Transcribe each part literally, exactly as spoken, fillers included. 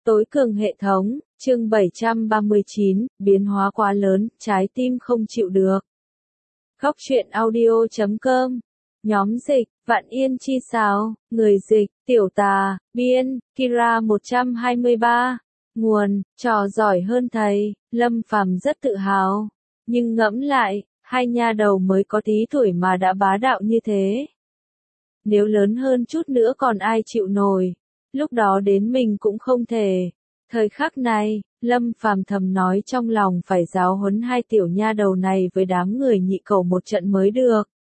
Tối cường hệ thống, chương bảy trăm ba mươi chín, biến hóa quá lớn, trái tim không chịu được. Góc truyện audio chấm com, nhóm dịch, Vạn Yên Chi Sáo, người dịch, Tiểu Tà, biên, Kira một trăm hai mươi ba, nguồn, trò giỏi hơn thầy, Lâm Phàm rất tự hào. Nhưng ngẫm lại, hai nha đầu mới có tí tuổi mà đã bá đạo như thế. Nếu lớn hơn chút nữa còn ai chịu nổi, lúc đó đến mình cũng không thể. Thời khắc này, Lâm Phàm thầm nói trong lòng phải giáo huấn hai tiểu nha đầu này với đám người nhị cầu một trận mới được.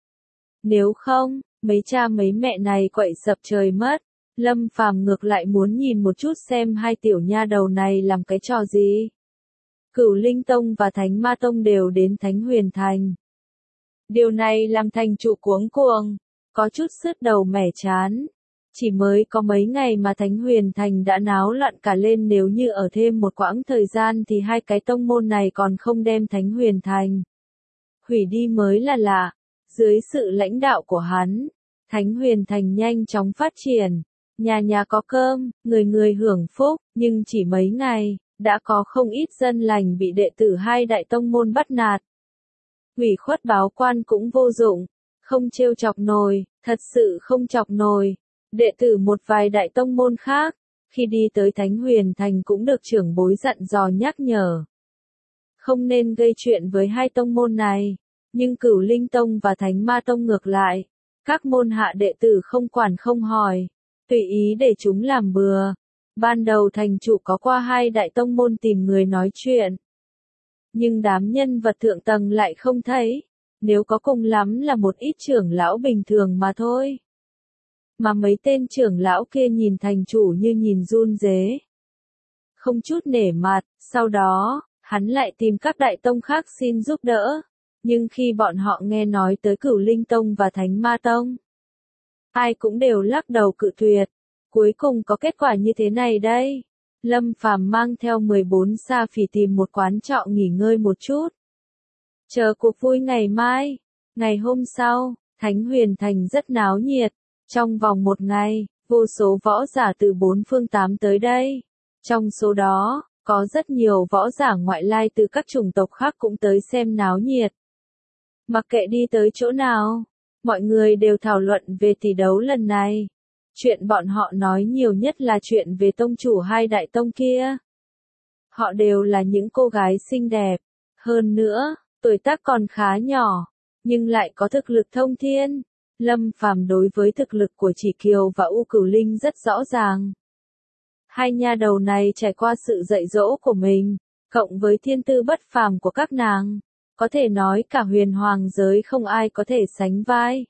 Nếu không, mấy cha mấy mẹ này quậy sập trời mất. Lâm Phàm ngược lại muốn nhìn một chút xem hai tiểu nha đầu này làm cái trò gì. Cửu Linh Tông và Thánh Ma Tông đều đến Thánh Huyền Thành. Điều này làm thành trụ cuống cuồng, có chút sứt đầu mẻ chán. Chỉ mới có mấy ngày mà Thánh Huyền Thành đã náo loạn cả lên, nếu như ở thêm một quãng thời gian thì hai cái tông môn này còn không đem Thánh Huyền Thành hủy đi mới là lạ. Dưới sự lãnh đạo của hắn, Thánh Huyền Thành nhanh chóng phát triển, nhà nhà có cơm, người người hưởng phúc, nhưng chỉ mấy ngày, đã có không ít dân lành bị đệ tử hai đại tông môn bắt nạt. Ủy khuất báo quan cũng vô dụng, không trêu chọc nổi, thật sự không chọc nổi. Đệ tử một vài đại tông môn khác, khi đi tới Thánh Huyền Thành cũng được trưởng bối dặn dò nhắc nhở. Không nên gây chuyện với hai tông môn này, nhưng Cửu Linh Tông và Thánh Ma Tông ngược lại. Các môn hạ đệ tử không quản không hỏi, tùy ý để chúng làm bừa. Ban đầu thành chủ có qua hai đại tông môn tìm người nói chuyện. Nhưng đám nhân vật thượng tầng lại không thấy, nếu có cùng lắm là một ít trưởng lão bình thường mà thôi. Mà mấy tên trưởng lão kia nhìn thành chủ như nhìn run rế. Không chút nể mặt, sau đó, hắn lại tìm các đại tông khác xin giúp đỡ. Nhưng khi bọn họ nghe nói tới Cửu Linh Tông và Thánh Ma Tông, ai cũng đều lắc đầu cự tuyệt. Cuối cùng có kết quả như thế này đây. Lâm Phàm mang theo mười bốn sa phỉ tìm một quán trọ nghỉ ngơi một chút. Chờ cuộc vui ngày mai. Ngày hôm sau, Thánh Huyền Thành rất náo nhiệt. Trong vòng một ngày, vô số võ giả từ bốn phương tám tới đây. Trong số đó, có rất nhiều võ giả ngoại lai từ các chủng tộc khác cũng tới xem náo nhiệt. Mặc kệ đi tới chỗ nào, mọi người đều thảo luận về tỷ đấu lần này. Chuyện bọn họ nói nhiều nhất là chuyện về tông chủ hai đại tông kia. Họ đều là những cô gái xinh đẹp, hơn nữa, tuổi tác còn khá nhỏ, nhưng lại có thực lực thông thiên. Lâm Phàm đối với thực lực của Chỉ Kiều và U Cửu Linh rất rõ ràng. Hai nha đầu này trải qua sự dạy dỗ của mình, cộng với thiên tư bất phàm của các nàng, có thể nói cả huyền hoàng giới không ai có thể sánh vai.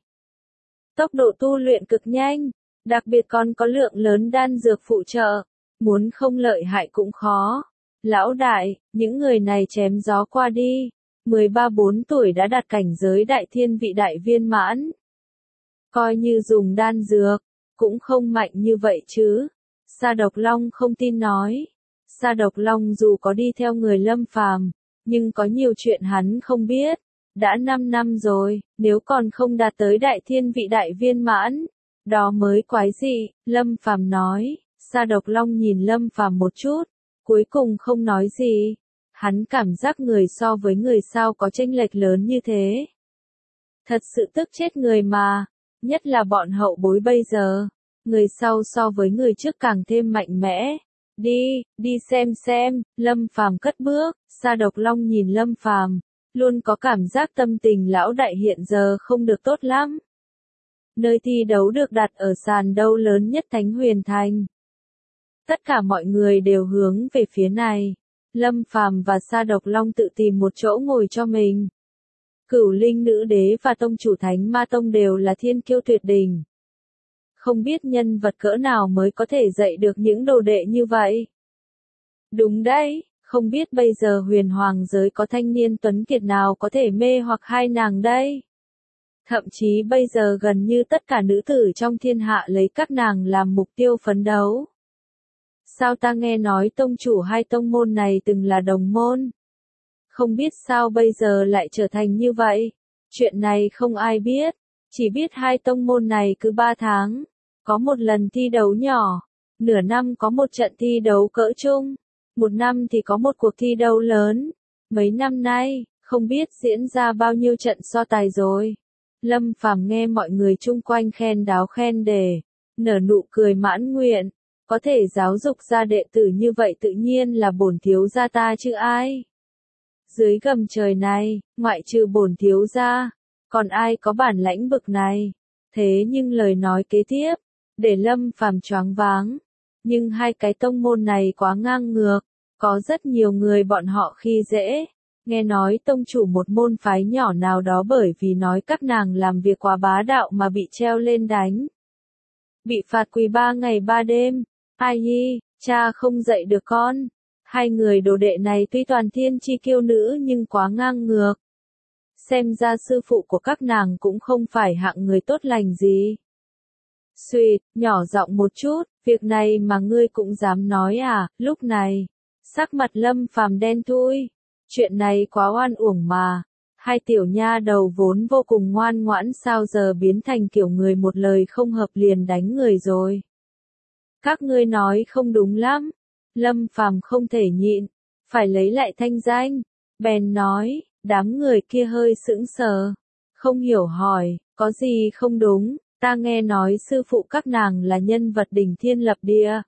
Tốc độ tu luyện cực nhanh, đặc biệt còn có lượng lớn đan dược phụ trợ, muốn không lợi hại cũng khó. Lão đại, những người này chém gió qua đi, mười ba bốn tuổi đã đạt cảnh giới đại thiên vị đại viên mãn. Coi như dùng đan dược, cũng không mạnh như vậy chứ. Sa Độc Long không tin nói. Sa Độc Long dù có đi theo người Lâm Phàm, nhưng có nhiều chuyện hắn không biết. Đã năm năm rồi, nếu còn không đạt tới đại thiên vị đại viên mãn, đó mới quái dị. Lâm Phàm nói. Sa Độc Long nhìn Lâm Phàm một chút, cuối cùng không nói gì. Hắn cảm giác người so với người sao có chênh lệch lớn như thế. Thật sự tức chết người mà. Nhất là bọn hậu bối bây giờ, người sau so với người trước càng thêm mạnh mẽ. Đi, đi xem xem. Lâm Phàm cất bước. Sa Độc Long nhìn Lâm Phàm, luôn có cảm giác tâm tình lão đại hiện giờ không được tốt lắm. Nơi thi đấu được đặt ở sàn đấu lớn nhất Thánh Huyền Thành. Tất cả mọi người đều hướng về phía này. Lâm Phàm và Sa Độc Long tự tìm một chỗ ngồi cho mình. Cửu Linh Nữ Đế và tông chủ Thánh Ma Tông đều là thiên kiêu tuyệt đỉnh. Không biết nhân vật cỡ nào mới có thể dạy được những đồ đệ như vậy. Đúng đấy, không biết bây giờ huyền hoàng giới có thanh niên tuấn kiệt nào có thể mê hoặc hai nàng đây. Thậm chí bây giờ gần như tất cả nữ tử trong thiên hạ lấy các nàng làm mục tiêu phấn đấu. Sao ta nghe nói tông chủ hai tông môn này từng là đồng môn? Không biết sao bây giờ lại trở thành như vậy. Chuyện này không ai biết, chỉ biết hai tông môn này cứ ba tháng có một lần thi đấu nhỏ. Nửa năm có một trận thi đấu cỡ trung, một năm thì có một cuộc thi đấu lớn. Mấy năm nay, không biết diễn ra bao nhiêu trận so tài rồi. Lâm Phàm nghe mọi người chung quanh khen đáo khen đề, nở nụ cười mãn nguyện. Có thể giáo dục ra đệ tử như vậy tự nhiên là bổn thiếu gia ta chứ ai. Dưới gầm trời này, ngoại trừ bổn thiếu gia, còn ai có bản lãnh bực này. Thế nhưng lời nói kế tiếp, để Lâm Phàm choáng váng. Nhưng hai cái tông môn này quá ngang ngược, có rất nhiều người bọn họ khi dễ. Nghe nói tông chủ một môn phái nhỏ nào đó bởi vì nói các nàng làm việc quá bá đạo mà bị treo lên đánh. Bị phạt quỳ ba ngày ba đêm. Ai nhi, cha không dạy được con. Hai người đồ đệ này tuy toàn thiên chi kiêu nữ nhưng quá ngang ngược. Xem ra sư phụ của các nàng cũng không phải hạng người tốt lành gì. Xuyệt, nhỏ giọng một chút, việc này mà ngươi cũng dám nói à, lúc này. Sắc mặt Lâm Phàm đen thui. Chuyện này quá oan uổng mà. Hai tiểu nha đầu vốn vô cùng ngoan ngoãn sao giờ biến thành kiểu người một lời không hợp liền đánh người rồi. Các ngươi nói không đúng lắm. Lâm Phàm không thể nhịn, phải lấy lại thanh danh. Bèn nói, đám người kia hơi sững sờ. Không hiểu hỏi, có gì không đúng, ta nghe nói sư phụ các nàng là nhân vật đỉnh thiên lập địa.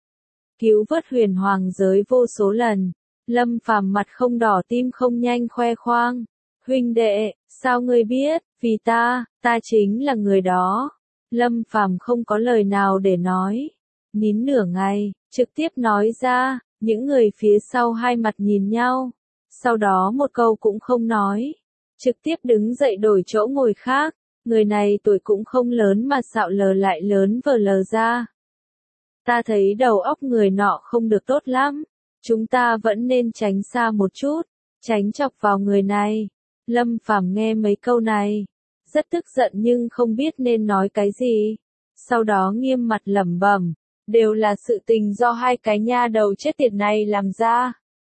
Cứu vớt huyền hoàng giới vô số lần. Lâm Phàm mặt không đỏ tim không nhanh khoe khoang. Huynh đệ, sao ngươi biết, vì ta, ta chính là người đó. Lâm Phàm không có lời nào để nói. Nín nửa ngày, trực tiếp nói ra, những người phía sau hai mặt nhìn nhau. Sau đó một câu cũng không nói. Trực tiếp đứng dậy đổi chỗ ngồi khác. Người này tuổi cũng không lớn mà xạo lờ lại lớn vờ lờ ra. Ta thấy đầu óc người nọ không được tốt lắm. Chúng ta vẫn nên tránh xa một chút, tránh chọc vào người này. Lâm Phàm nghe mấy câu này, rất tức giận nhưng không biết nên nói cái gì. Sau đó nghiêm mặt lẩm bẩm, đều là sự tình do hai cái nha đầu chết tiệt này làm ra.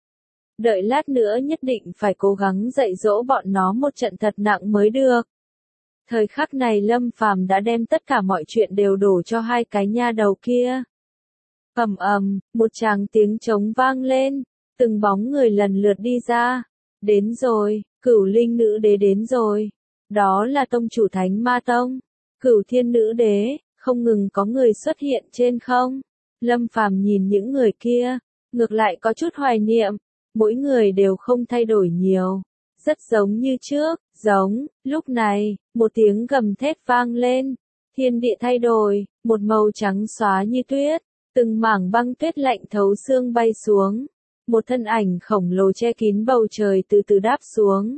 Đợi lát nữa nhất định phải cố gắng dạy dỗ bọn nó một trận thật nặng mới được. Thời khắc này Lâm Phàm đã đem tất cả mọi chuyện đều đổ cho hai cái nha đầu kia. Ầm ầm, một tràng tiếng trống vang lên, từng bóng người lần lượt đi ra. Đến rồi, Cửu Linh nữ đế đến rồi. Đó là tông chủ Thánh Ma Tông, Cửu Thiên nữ đế, không ngừng có người xuất hiện trên không. Lâm Phàm nhìn những người kia, ngược lại có chút hoài niệm, mỗi người đều không thay đổi nhiều, rất giống như trước, giống. Lúc này, một tiếng gầm thét vang lên, thiên địa thay đổi, một màu trắng xóa như tuyết. Từng mảng băng tuyết lạnh thấu xương bay xuống. Một thân ảnh khổng lồ che kín bầu trời từ từ đáp xuống.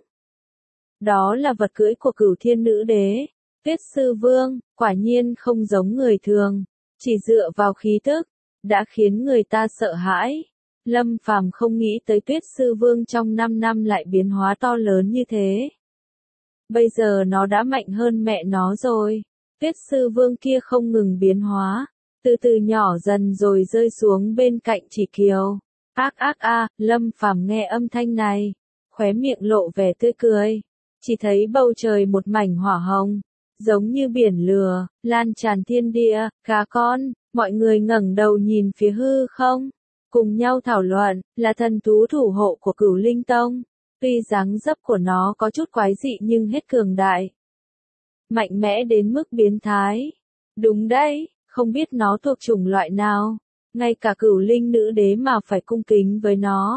Đó là vật cưỡi của Cửu Thiên nữ đế. Tuyết sư vương, quả nhiên không giống người thường. Chỉ dựa vào khí tức, đã khiến người ta sợ hãi. Lâm Phàm không nghĩ tới Tuyết sư vương trong năm năm lại biến hóa to lớn như thế. Bây giờ nó đã mạnh hơn mẹ nó rồi. Tuyết sư vương kia không ngừng biến hóa. Từ từ nhỏ dần rồi rơi xuống bên cạnh Chỉ Kiều. Ác ác a, Lâm Phàm nghe âm thanh này, khóe miệng lộ vẻ tươi cười. Chỉ thấy bầu trời một mảnh hỏa hồng, giống như biển lửa, lan tràn thiên địa. Cá con, mọi người ngẩng đầu nhìn phía hư không, cùng nhau thảo luận, là thần thú thủ hộ của Cửu Linh Tông. Tuy dáng dấp của nó có chút quái dị nhưng hết cường đại. Mạnh mẽ đến mức biến thái. Đúng đấy. Không biết nó thuộc chủng loại nào, ngay cả Cửu Linh nữ đế mà phải cung kính với nó.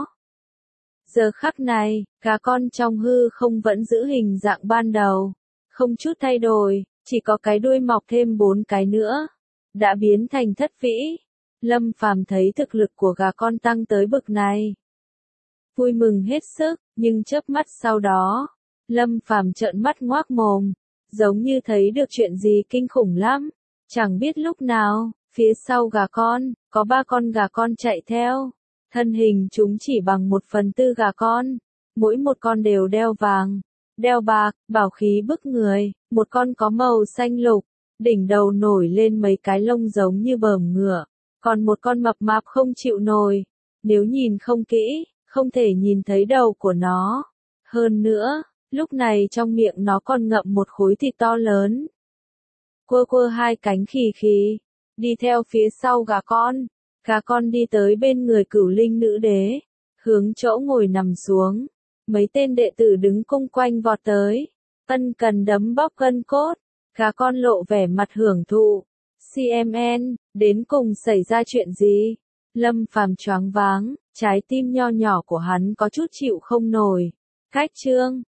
Giờ khắc này, cá con trong hư không vẫn giữ hình dạng ban đầu, không chút thay đổi, chỉ có cái đuôi mọc thêm bốn cái nữa, đã biến thành thất vĩ. Lâm Phàm thấy thực lực của gà con tăng tới bực này, vui mừng hết sức, nhưng chớp mắt sau đó, Lâm Phàm trợn mắt ngoác mồm, giống như thấy được chuyện gì kinh khủng lắm. Chẳng biết lúc nào, phía sau gà con, có ba con gà con chạy theo. Thân hình chúng chỉ bằng một phần tư gà con. Mỗi một con đều đeo vàng, đeo bạc, bảo khí bức người. Một con có màu xanh lục, đỉnh đầu nổi lên mấy cái lông giống như bờm ngựa. Còn một con mập mạp không chịu nổi. Nếu nhìn không kỹ, không thể nhìn thấy đầu của nó. Hơn nữa, lúc này trong miệng nó còn ngậm một khối thịt to lớn. Quơ quơ hai cánh khì khì, đi theo phía sau gà con. Gà con đi tới bên người Cửu Linh nữ đế, hướng chỗ ngồi nằm xuống. Mấy tên đệ tử đứng cung quanh vọt tới, ân cần đấm bóp gân cốt. Gà con lộ vẻ mặt hưởng thụ. xê em en, đến cùng xảy ra chuyện gì? Lâm Phàm choáng váng, trái tim nho nhỏ của hắn có chút chịu không nổi. Khách trương,